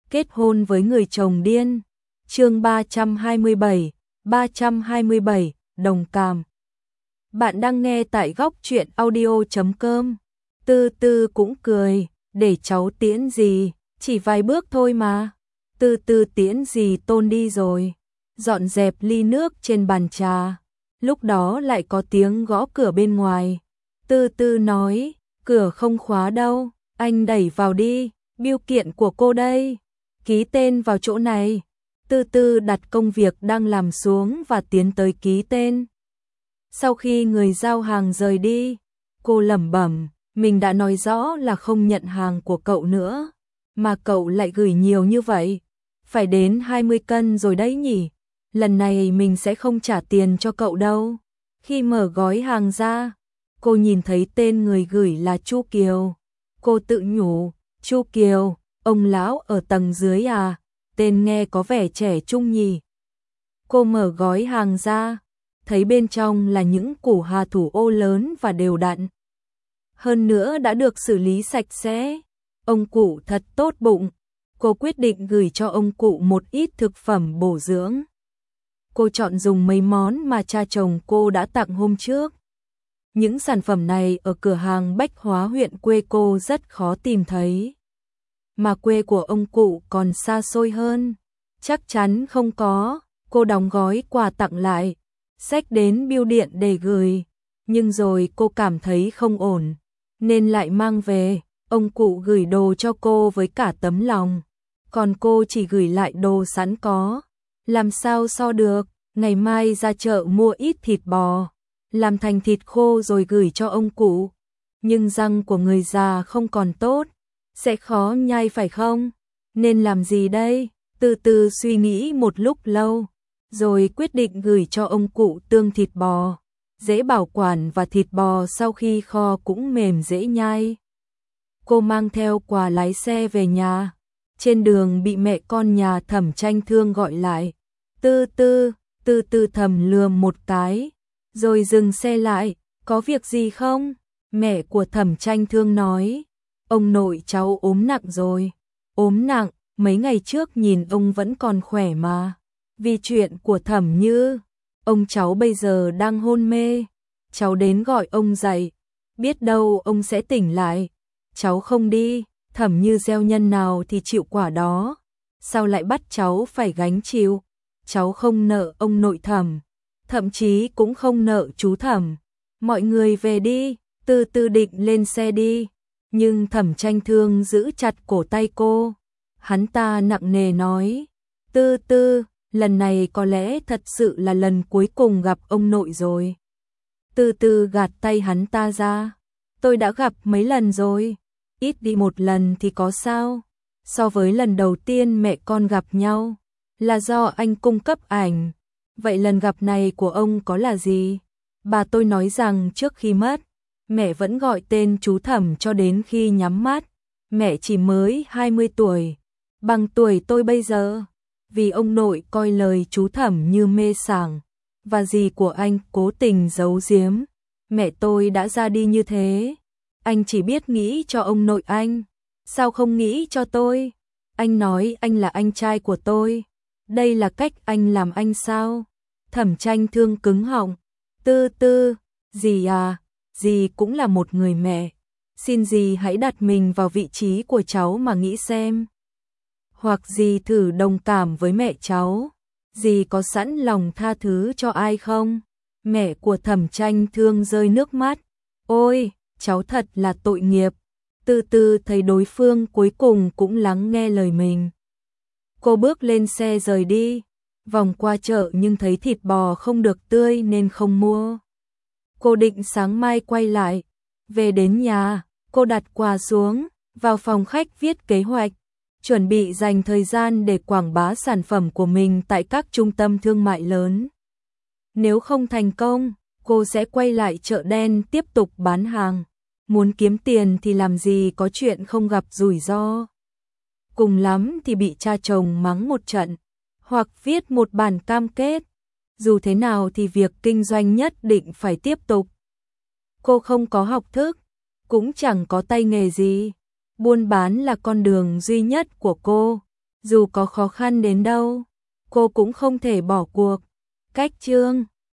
kết hôn với người chồng điên. Chương 327, đồng cảm. Bạn đang nghe tại góc truyện audio.com. Tư Tư cũng cười, để cháu tiễn gì, chỉ vài bước thôi mà. Tư Tư tiễn gì Tôn đi rồi, dọn dẹp ly nước trên bàn trà. Lúc đó lại có tiếng gõ cửa bên ngoài. Tư Tư nói, cửa không khóa đâu, anh đẩy vào đi, bưu kiện của cô đây, ký tên vào chỗ này. Tư Tư đặt công việc đang làm xuống và tiến tới ký tên. Sau khi người giao hàng rời đi, cô lẩm bẩm, mình đã nói rõ là không nhận hàng của cậu nữa, mà cậu lại gửi nhiều như vậy, phải đến 20 cân rồi đấy nhỉ. Lần này mình sẽ không trả tiền cho cậu đâu. Khi mở gói hàng ra, cô nhìn thấy tên người gửi là Chu Kiều. Cô tự nhủ, Chu Kiều, ông lão ở tầng dưới à, tên nghe có vẻ trẻ trung nhỉ. Cô mở gói hàng ra, thấy bên trong là những củ hà thủ ô lớn và đều đặn. Hơn nữa đã được xử lý sạch sẽ. Ông cụ thật tốt bụng. Cô quyết định gửi cho ông cụ một ít thực phẩm bổ dưỡng. Cô chọn dùng mấy món mà cha chồng cô đã tặng hôm trước. Những sản phẩm này ở cửa hàng bách hóa huyện quê cô rất khó tìm thấy. Mà quê của ông cụ còn xa xôi hơn. Chắc chắn không có. Cô đóng gói quà tặng lại, xách đến bưu điện để gửi. Nhưng rồi cô cảm thấy không ổn, nên lại mang về. Ông cụ gửi đồ cho cô với cả tấm lòng, còn cô chỉ gửi lại đồ sẵn có. Làm sao so được, ngày mai ra chợ mua ít thịt bò, làm thành thịt khô rồi gửi cho ông cụ. Nhưng răng của người già không còn tốt, sẽ khó nhai phải không? Nên làm gì đây? Từ từ suy nghĩ một lúc lâu, rồi quyết định gửi cho ông cụ tương thịt bò, dễ bảo quản và thịt bò sau khi kho cũng mềm dễ nhai. Cô mang theo quà lái xe về nhà. Trên đường bị mẹ con nhà Thẩm Tranh Thương gọi lại. Tư Tư thầm lườm một cái, rồi dừng xe lại. Có việc gì không? Mẹ của Thẩm Tranh Thương nói, ông nội cháu ốm nặng rồi. Ốm nặng, mấy ngày trước nhìn ông vẫn còn khỏe mà. Vì chuyện của Thẩm Như, ông cháu bây giờ đang hôn mê. Cháu đến gọi ông dậy, biết đâu ông sẽ tỉnh lại. Cháu không đi, Thẩm Như gieo nhân nào thì chịu quả đó. Sao lại bắt cháu phải gánh chịu? Cháu không nợ ông nội Thẩm, thậm chí cũng không nợ chú Thẩm. Mọi người về đi. Tư Tư định lên xe đi, nhưng Thẩm Tranh Thương giữ chặt cổ tay cô. Hắn ta nặng nề nói, Tư Tư, lần này có lẽ thật sự là lần cuối cùng gặp ông nội rồi. Tư Tư gạt tay hắn ta ra, tôi đã gặp mấy lần rồi, ít đi một lần thì có sao? So với lần đầu tiên mẹ con gặp nhau, là do anh cung cấp ảnh. Vậy lần gặp này của ông có là gì? Bà tôi nói rằng trước khi mất, mẹ vẫn gọi tên chú Thẩm cho đến khi nhắm mắt. Mẹ chỉ mới 20 tuổi, bằng tuổi tôi bây giờ. Vì ông nội coi lời chú Thẩm như mê sảng, và dì của anh cố tình giấu giếm, mẹ tôi đã ra đi như thế. Anh chỉ biết nghĩ cho ông nội anh, sao không nghĩ cho tôi? Anh nói anh là anh trai của tôi, đây là cách anh làm anh sao? Thẩm Tranh Thương cứng họng, Tư Tư, dì à, dì cũng là một người mẹ, xin dì hãy đặt mình vào vị trí của cháu mà nghĩ xem. Hoặc dì thử đồng cảm với mẹ cháu, dì có sẵn lòng tha thứ cho ai không? Mẹ của Thẩm Tranh Thương rơi nước mắt, ôi, cháu thật là tội nghiệp. Tư Tư thấy đối phương cuối cùng cũng lắng nghe lời mình. Cô bước lên xe rời đi, vòng qua chợ nhưng thấy thịt bò không được tươi nên không mua. Cô định sáng mai quay lại. Về đến nhà, cô đặt quà xuống, vào phòng khách viết kế hoạch, chuẩn bị dành thời gian để quảng bá sản phẩm của mình tại các trung tâm thương mại lớn. Nếu không thành công, cô sẽ quay lại chợ đen tiếp tục bán hàng. Muốn kiếm tiền thì làm gì có chuyện không gặp rủi ro. Cùng lắm thì bị cha chồng mắng một trận, hoặc viết một bản cam kết. Dù thế nào thì việc kinh doanh nhất định phải tiếp tục. Cô không có học thức, cũng chẳng có tay nghề gì. Buôn bán là con đường duy nhất của cô. Dù có khó khăn đến đâu, cô cũng không thể bỏ cuộc. Cách chương